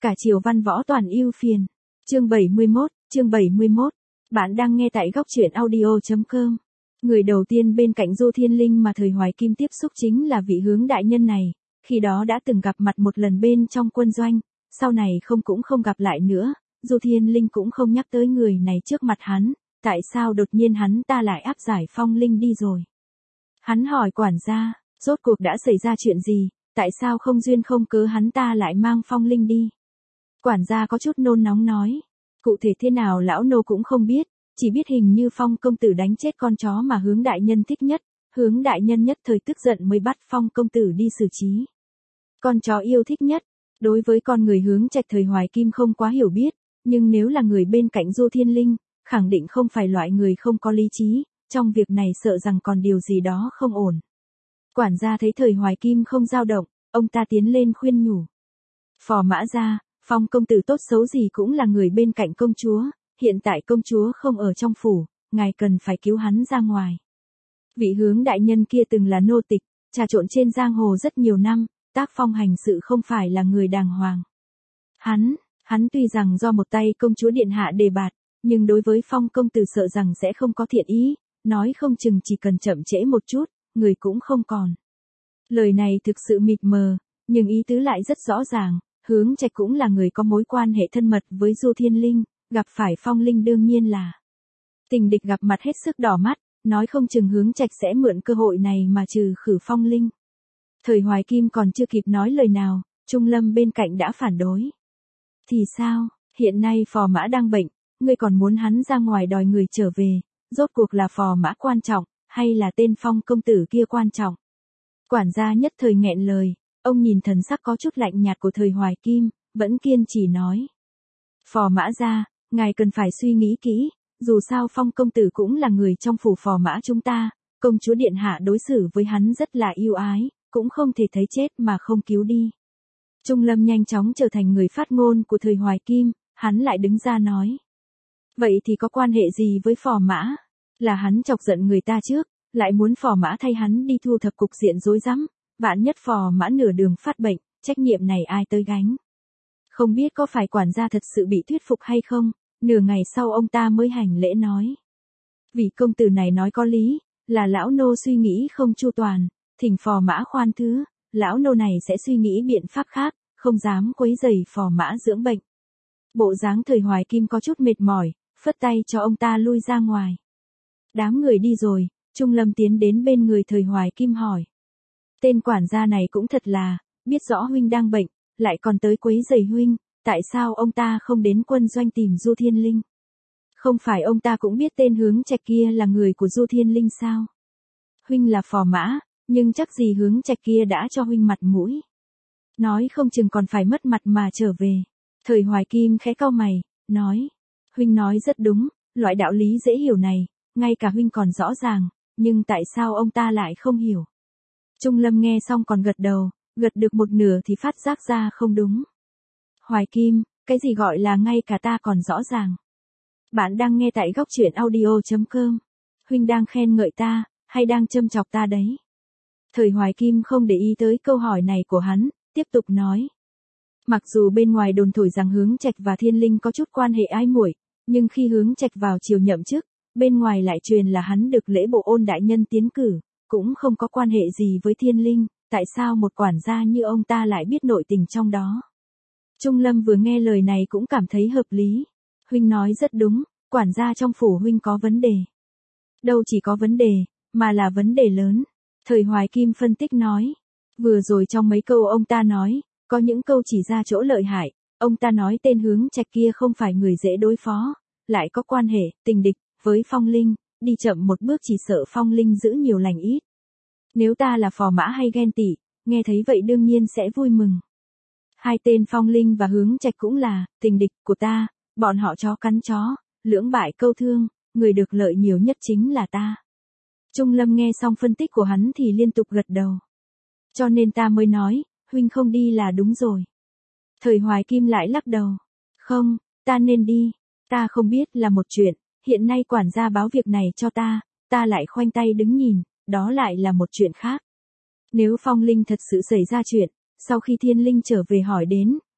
Cả chiều văn võ toàn ưu phiền. Chương 71. Bạn đang nghe tại góc truyện audio.com. Người đầu tiên bên cạnh Du Thiên Linh mà thời Hoài Kim tiếp xúc chính là vị Hướng đại nhân này, khi đó đã từng gặp mặt một lần bên trong quân doanh, sau này cũng không gặp lại nữa, Du Thiên Linh cũng không nhắc tới người này trước mặt hắn, tại sao đột nhiên hắn ta lại áp giải Phong Linh đi rồi. Hắn hỏi quản gia, rốt cuộc đã xảy ra chuyện gì, tại sao không duyên không cớ hắn ta lại mang Phong Linh đi. Quản gia có chút nôn nóng nói, cụ thể thế nào lão nô cũng không biết, chỉ biết hình như Phong công tử đánh chết con chó mà Hướng đại nhân thích nhất, Hướng đại nhân nhất thời tức giận mới bắt Phong công tử đi xử trí. Con chó yêu thích nhất, đối với con người Hướng Trạch thời Hoài Kim không quá hiểu biết, nhưng nếu là người bên cạnh Du Thiên Linh, khẳng định không phải loại người không có lý trí, trong việc này sợ rằng còn điều gì đó không ổn. Quản gia thấy thời Hoài Kim không dao động, ông ta tiến lên khuyên nhủ. Phò mã gia, Phong công tử tốt xấu gì cũng là người bên cạnh công chúa, hiện tại công chúa không ở trong phủ, ngài cần phải cứu hắn ra ngoài. Vị Hướng đại nhân kia từng là nô tịch, trà trộn trên giang hồ rất nhiều năm, tác phong hành sự không phải là người đàng hoàng. Hắn tuy rằng do một tay công chúa điện hạ đề bạt, nhưng đối với Phong công tử sợ rằng sẽ không có thiện ý, nói không chừng chỉ cần chậm trễ một chút, người cũng không còn. Lời này thực sự mịt mờ, nhưng ý tứ lại rất rõ ràng. Hướng Trạch cũng là người có mối quan hệ thân mật với Du Thiên Linh, gặp phải Phong Linh đương nhiên là tình địch, gặp mặt hết sức đỏ mắt, nói không chừng Hướng Trạch sẽ mượn cơ hội này mà trừ khử Phong Linh. Thời Hoài Kim còn chưa kịp nói lời nào, Trung Lâm bên cạnh đã phản đối. Thì sao, hiện nay phò mã đang bệnh, ngươi còn muốn hắn ra ngoài đòi người trở về, rốt cuộc là phò mã quan trọng, hay là tên Phong công tử kia quan trọng? Quản gia nhất thời nghẹn lời. Ông nhìn thần sắc có chút lạnh nhạt của thời Hoài Kim, vẫn kiên trì nói. Phò mã gia, ngài cần phải suy nghĩ kỹ, dù sao Phong công tử cũng là người trong phủ phò mã chúng ta, công chúa điện hạ đối xử với hắn rất là yêu ái, cũng không thể thấy chết mà không cứu đi. Trung Lâm nhanh chóng trở thành người phát ngôn của thời Hoài Kim, hắn lại đứng ra nói. Vậy thì có quan hệ gì với phò mã? Là hắn chọc giận người ta trước, lại muốn phò mã thay hắn đi thu thập cục diện rối rắm. Vạn nhất phò mã nửa đường phát bệnh, trách nhiệm này ai tới gánh? Không biết có phải quản gia thật sự bị thuyết phục hay không, nửa ngày sau ông ta mới hành lễ nói. Vị công tử này nói có lý, là lão nô suy nghĩ không chu toàn, thỉnh phò mã khoan thứ, lão nô này sẽ suy nghĩ biện pháp khác, không dám quấy rầy phò mã dưỡng bệnh. Bộ dáng thời Hoài Kim có chút mệt mỏi, phất tay cho ông ta lui ra ngoài. Đám người đi rồi, Trung Lâm tiến đến bên người thời Hoài Kim hỏi. Tên quản gia này cũng thật là, biết rõ huynh đang bệnh, lại còn tới quấy rầy huynh, tại sao ông ta không đến quân doanh tìm Du Thiên Linh? Không phải ông ta cũng biết tên Hướng Trạch kia là người của Du Thiên Linh sao? Huynh là phò mã, nhưng chắc gì Hướng Trạch kia đã cho huynh mặt mũi. Nói không chừng còn phải mất mặt mà trở về. Thời Hoài Kim khẽ cau mày, nói. Huynh nói rất đúng, loại đạo lý dễ hiểu này, ngay cả huynh còn rõ ràng, nhưng tại sao ông ta lại không hiểu? Trung Lâm nghe xong còn gật đầu, gật được một nửa thì phát giác ra không đúng. Hoài Kim, cái gì gọi là ngay cả ta còn rõ ràng? Bạn đang nghe tại góc truyện audio.com. Huynh đang khen ngợi ta, hay đang châm chọc ta đấy? Thời Hoài Kim không để ý tới câu hỏi này của hắn, tiếp tục nói. Mặc dù bên ngoài đồn thổi rằng Hướng Trạch và Thiên Linh có chút quan hệ ái muội, nhưng khi Hướng Trạch vào triều nhậm chức, bên ngoài lại truyền là hắn được lễ bộ ôn đại nhân tiến cử. Cũng không có quan hệ gì với Thiên Linh, tại sao một quản gia như ông ta lại biết nội tình trong đó? Trung Lâm vừa nghe lời này cũng cảm thấy hợp lý. Huynh nói rất đúng, quản gia trong phủ huynh có vấn đề. Đâu chỉ có vấn đề, mà là vấn đề lớn. Thời Hoài Kim phân tích nói. Vừa rồi trong mấy câu ông ta nói, có những câu chỉ ra chỗ lợi hại. Ông ta nói tên Hướng Trạch kia không phải người dễ đối phó, lại có quan hệ, tình địch, với Phong Linh. Đi chậm một bước chỉ sợ Phong Linh giữ nhiều lành ít. Nếu ta là phò mã hay ghen tị, nghe thấy vậy đương nhiên sẽ vui mừng. Hai tên Phong Linh và Hướng Trạch cũng là tình địch của ta, bọn họ chó cắn chó, lưỡng bại câu thương, người được lợi nhiều nhất chính là ta. Trung Lâm nghe xong phân tích của hắn thì liên tục gật đầu. Cho nên ta mới nói, huynh không đi là đúng rồi. Thời Hoài Kim lại lắc đầu. Không, ta nên đi, ta không biết là một chuyện. Hiện nay quản gia báo việc này cho ta lại khoanh tay đứng nhìn, đó lại là một chuyện khác. Nếu Phong Linh thật sự xảy ra chuyện, sau khi Thiên Linh trở về hỏi đến,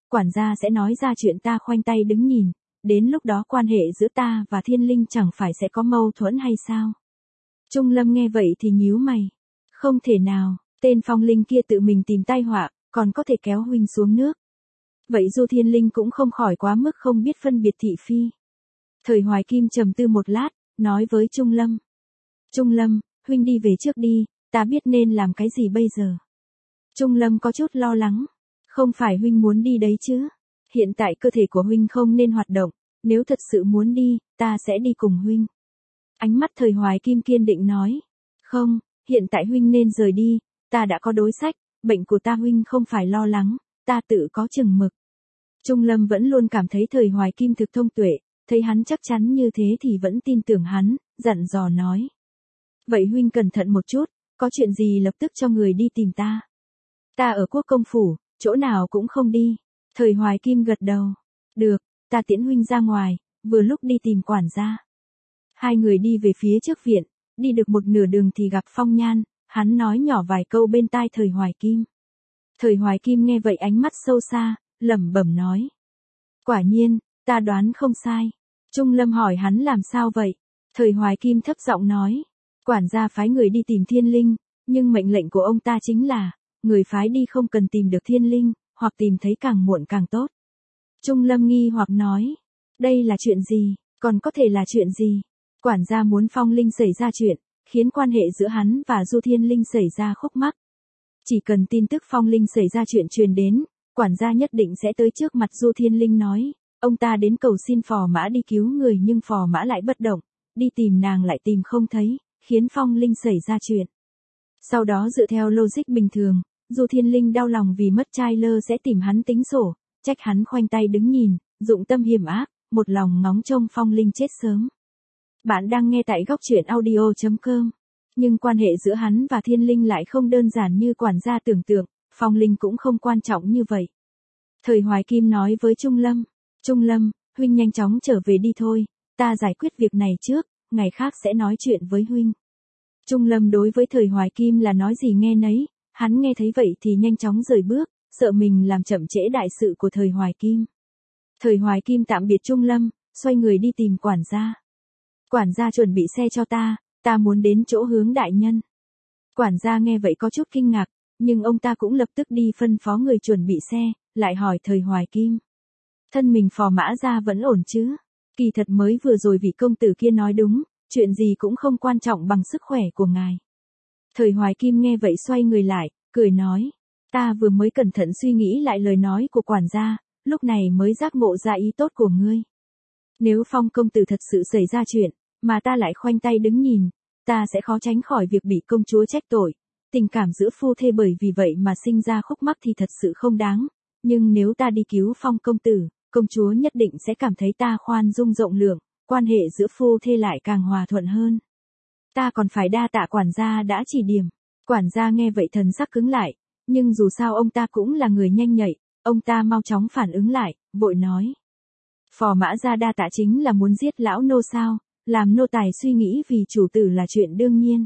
quản gia sẽ nói ra chuyện ta khoanh tay đứng nhìn, đến lúc đó quan hệ giữa ta và Thiên Linh chẳng phải sẽ có mâu thuẫn hay sao? Trung Lâm nghe vậy thì nhíu mày. Không thể nào, tên Phong Linh kia tự mình tìm tai họa, còn có thể kéo huynh xuống nước. Vậy Du Thiên Linh cũng không khỏi quá mức không biết phân biệt thị phi. Thời Hoài Kim trầm tư một lát, nói với Trung Lâm. Trung Lâm, huynh đi về trước đi, ta biết nên làm cái gì bây giờ. Trung Lâm có chút lo lắng. Không phải huynh muốn đi đấy chứ? Hiện tại cơ thể của huynh không nên hoạt động, nếu thật sự muốn đi, ta sẽ đi cùng huynh. Ánh mắt Thời Hoài Kim kiên định nói. Không, hiện tại huynh nên rời đi, ta đã có đối sách, bệnh của ta huynh không phải lo lắng, ta tự có chừng mực. Trung Lâm vẫn luôn cảm thấy Thời Hoài Kim thực thông tuệ, thấy hắn chắc chắn như thế thì vẫn tin tưởng hắn, dặn dò nói. Vậy huynh cẩn thận một chút, có chuyện gì lập tức cho người đi tìm ta. Ta ở Quốc Công Phủ, chỗ nào cũng không đi. Thời Hoài Kim gật đầu. Được, ta tiễn huynh ra ngoài, vừa lúc đi tìm quản gia. Hai người đi về phía trước viện, đi được một nửa đường thì gặp Phong Nhan, hắn nói nhỏ vài câu bên tai Thời Hoài Kim. Thời Hoài Kim nghe vậy ánh mắt sâu xa, lẩm bẩm nói. Quả nhiên, ta đoán không sai. Trung Lâm hỏi hắn làm sao vậy? Thời Hoài Kim thấp giọng nói. Quản gia phái người đi tìm Thiên Linh, nhưng mệnh lệnh của ông ta chính là, người phái đi không cần tìm được Thiên Linh, hoặc tìm thấy càng muộn càng tốt. Trung Lâm nghi hoặc nói. Đây là chuyện gì, còn có thể là chuyện gì? Quản gia muốn Phong Linh xảy ra chuyện, khiến quan hệ giữa hắn và Du Thiên Linh xảy ra khúc mắc. Chỉ cần tin tức Phong Linh xảy ra chuyện truyền đến, quản gia nhất định sẽ tới trước mặt Du Thiên Linh nói, ông ta đến cầu xin phò mã đi cứu người nhưng phò mã lại bất động, đi tìm nàng lại tìm không thấy, khiến Phong Linh xảy ra chuyện. Sau đó dựa theo logic bình thường, Du Thiên Linh đau lòng vì mất trai lơ sẽ tìm hắn tính sổ, trách hắn khoanh tay đứng nhìn, dụng tâm hiểm ác, một lòng ngóng trông Phong Linh chết sớm. Bạn đang nghe tại góc truyện audio.com. Nhưng quan hệ giữa hắn và Thiên Linh lại không đơn giản như quản gia tưởng tượng, Phong Linh cũng không quan trọng như vậy. Thời Hoài Kim nói với Trung Lâm. Trung Lâm, huynh nhanh chóng trở về đi thôi, ta giải quyết việc này trước, ngày khác sẽ nói chuyện với huynh. Trung Lâm đối với Thời Hoài Kim là nói gì nghe nấy, hắn nghe thấy vậy thì nhanh chóng rời bước, sợ mình làm chậm trễ đại sự của Thời Hoài Kim. Thời Hoài Kim tạm biệt Trung Lâm, xoay người đi tìm quản gia. Quản gia chuẩn bị xe cho ta muốn đến chỗ Hướng đại nhân. Quản gia nghe vậy có chút kinh ngạc, nhưng ông ta cũng lập tức đi phân phó người chuẩn bị xe, lại hỏi Thời Hoài Kim. Thân mình phò mã gia vẫn ổn chứ? Kỳ thật mới vừa rồi vị công tử kia nói đúng, chuyện gì cũng không quan trọng bằng sức khỏe của ngài. Thời Hoài Kim nghe vậy xoay người lại, cười nói. Ta vừa mới cẩn thận suy nghĩ lại lời nói của quản gia, lúc này mới giác ngộ ra ý tốt của ngươi. Nếu Phong công tử thật sự xảy ra chuyện, mà ta lại khoanh tay đứng nhìn, ta sẽ khó tránh khỏi việc bị công chúa trách tội. Tình cảm giữa phu thê bởi vì vậy mà sinh ra khúc mắc thì thật sự không đáng. Nhưng nếu ta đi cứu Phong công tử, công chúa nhất định sẽ cảm thấy ta khoan dung rộng lượng, quan hệ giữa phu thê lại càng hòa thuận hơn. Ta còn phải đa tạ quản gia đã chỉ điểm. Quản gia nghe vậy thần sắc cứng lại, nhưng dù sao ông ta cũng là người nhanh nhạy, ông ta mau chóng phản ứng lại, vội nói. Phò mã gia đa tạ chính là muốn giết lão nô sao, làm nô tài suy nghĩ vì chủ tử là chuyện đương nhiên.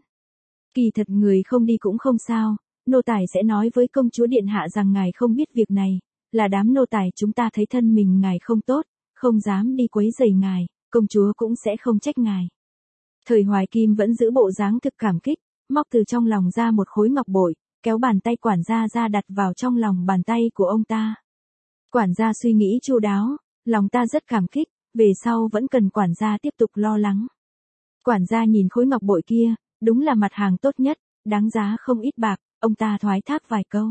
Kỳ thật người không đi cũng không sao, nô tài sẽ nói với công chúa điện hạ rằng ngài không biết việc này, là đám nô tài chúng ta thấy thân mình ngài không tốt, không dám đi quấy rầy ngài, công chúa cũng sẽ không trách ngài. Thời Hoài Kim vẫn giữ bộ dáng thực cảm kích, móc từ trong lòng ra một khối ngọc bội, kéo bàn tay quản gia ra đặt vào trong lòng bàn tay của ông ta. Quản gia suy nghĩ chu đáo, lòng ta rất cảm kích, về sau vẫn cần quản gia tiếp tục lo lắng. Quản gia nhìn khối ngọc bội kia, đúng là mặt hàng tốt nhất, đáng giá không ít bạc, ông ta thoái thác vài câu.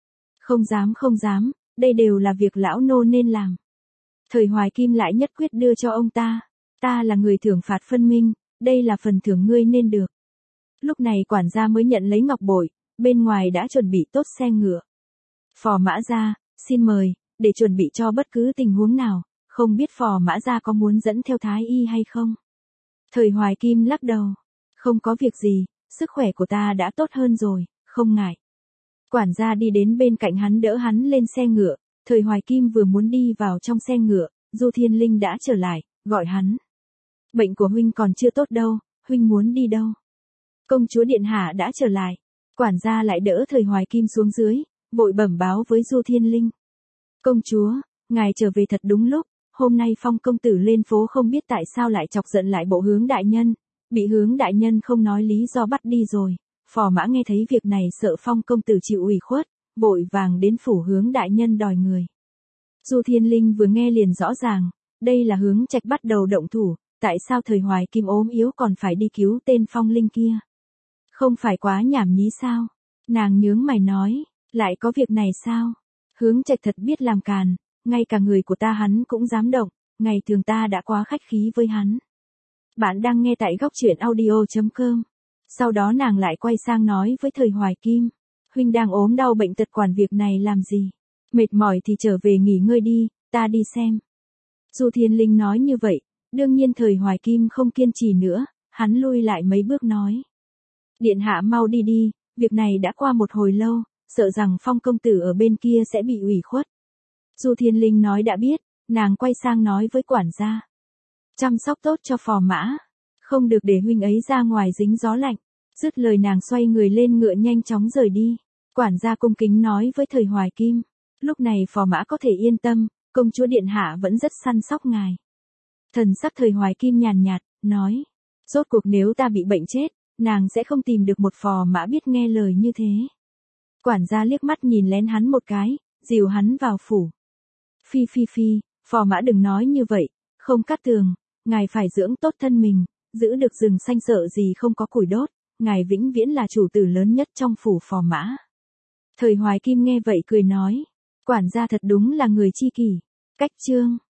Không dám, đây đều là việc lão nô nên làm. Thời Hoài Kim lại nhất quyết đưa cho ông ta là người thưởng phạt phân minh, đây là phần thưởng ngươi nên được. Lúc này quản gia mới nhận lấy ngọc bội, bên ngoài đã chuẩn bị tốt xe ngựa. Phò mã gia, xin mời, để chuẩn bị cho bất cứ tình huống nào, không biết phò mã gia có muốn dẫn theo thái y hay không? Thời Hoài Kim lắc đầu, không có việc gì, sức khỏe của ta đã tốt hơn rồi, không ngại. Quản gia đi đến bên cạnh hắn đỡ hắn lên xe ngựa, Thời Hoài Kim vừa muốn đi vào trong xe ngựa, Du Thiên Linh đã trở lại, gọi hắn. Bệnh của huynh còn chưa tốt đâu, huynh muốn đi đâu? Công chúa điện hạ đã trở lại. Quản gia lại đỡ Thời Hoài Kim xuống dưới, vội bẩm báo với Du Thiên Linh. Công chúa, ngài trở về thật đúng lúc, hôm nay Phong công tử lên phố không biết tại sao lại chọc giận lại bộ Hướng đại nhân, bị Hướng đại nhân không nói lý do bắt đi rồi. Phò Mã nghe thấy việc này sợ Phong công tử chịu ủy khuất, vội vàng đến phủ Hướng đại nhân đòi người. Du Thiên Linh vừa nghe liền rõ ràng, đây là Hướng Trạch bắt đầu động thủ, tại sao thời Hoài Kim ốm yếu còn phải đi cứu tên Phong Linh kia? Không phải quá nhảm nhí sao? Nàng nhướng mày nói, lại có việc này sao? Hướng Trạch thật biết làm càn, ngay cả người của ta hắn cũng dám động, ngày thường ta đã quá khách khí với hắn. Bạn đang nghe tại góc truyện audio.com. Sau đó nàng lại quay sang nói với thời Hoài Kim, huynh đang ốm đau bệnh tật quản việc này làm gì? Mệt mỏi thì trở về nghỉ ngơi đi, ta đi xem. Du Thiên Linh nói như vậy, đương nhiên thời Hoài Kim không kiên trì nữa, hắn lui lại mấy bước nói. Điện hạ mau đi đi, việc này đã qua một hồi lâu, sợ rằng Phong công tử ở bên kia sẽ bị ủy khuất. Du Thiên Linh nói đã biết, nàng quay sang nói với quản gia. Chăm sóc tốt cho Phò Mã, không được để huynh ấy ra ngoài dính gió lạnh. Dứt lời nàng xoay người lên ngựa nhanh chóng rời đi. Quản gia cung kính nói với thời Hoài Kim. Lúc này Phò Mã có thể yên tâm, công chúa điện hạ vẫn rất săn sóc ngài. Thần sắc thời Hoài Kim nhàn nhạt, nói. Rốt cuộc nếu ta bị bệnh chết, nàng sẽ không tìm được một Phò Mã biết nghe lời như thế. Quản gia liếc mắt nhìn lén hắn một cái, dìu hắn vào phủ. Phi phi phi, Phò Mã đừng nói như vậy, không Cát Tường, ngài phải dưỡng tốt thân mình, giữ được rừng xanh sợ gì không có củi đốt, ngài vĩnh viễn là chủ tử lớn nhất trong phủ Phò Mã. Thời Hoài Kim nghe vậy cười nói, quản gia thật đúng là người chi kỷ. Cách chương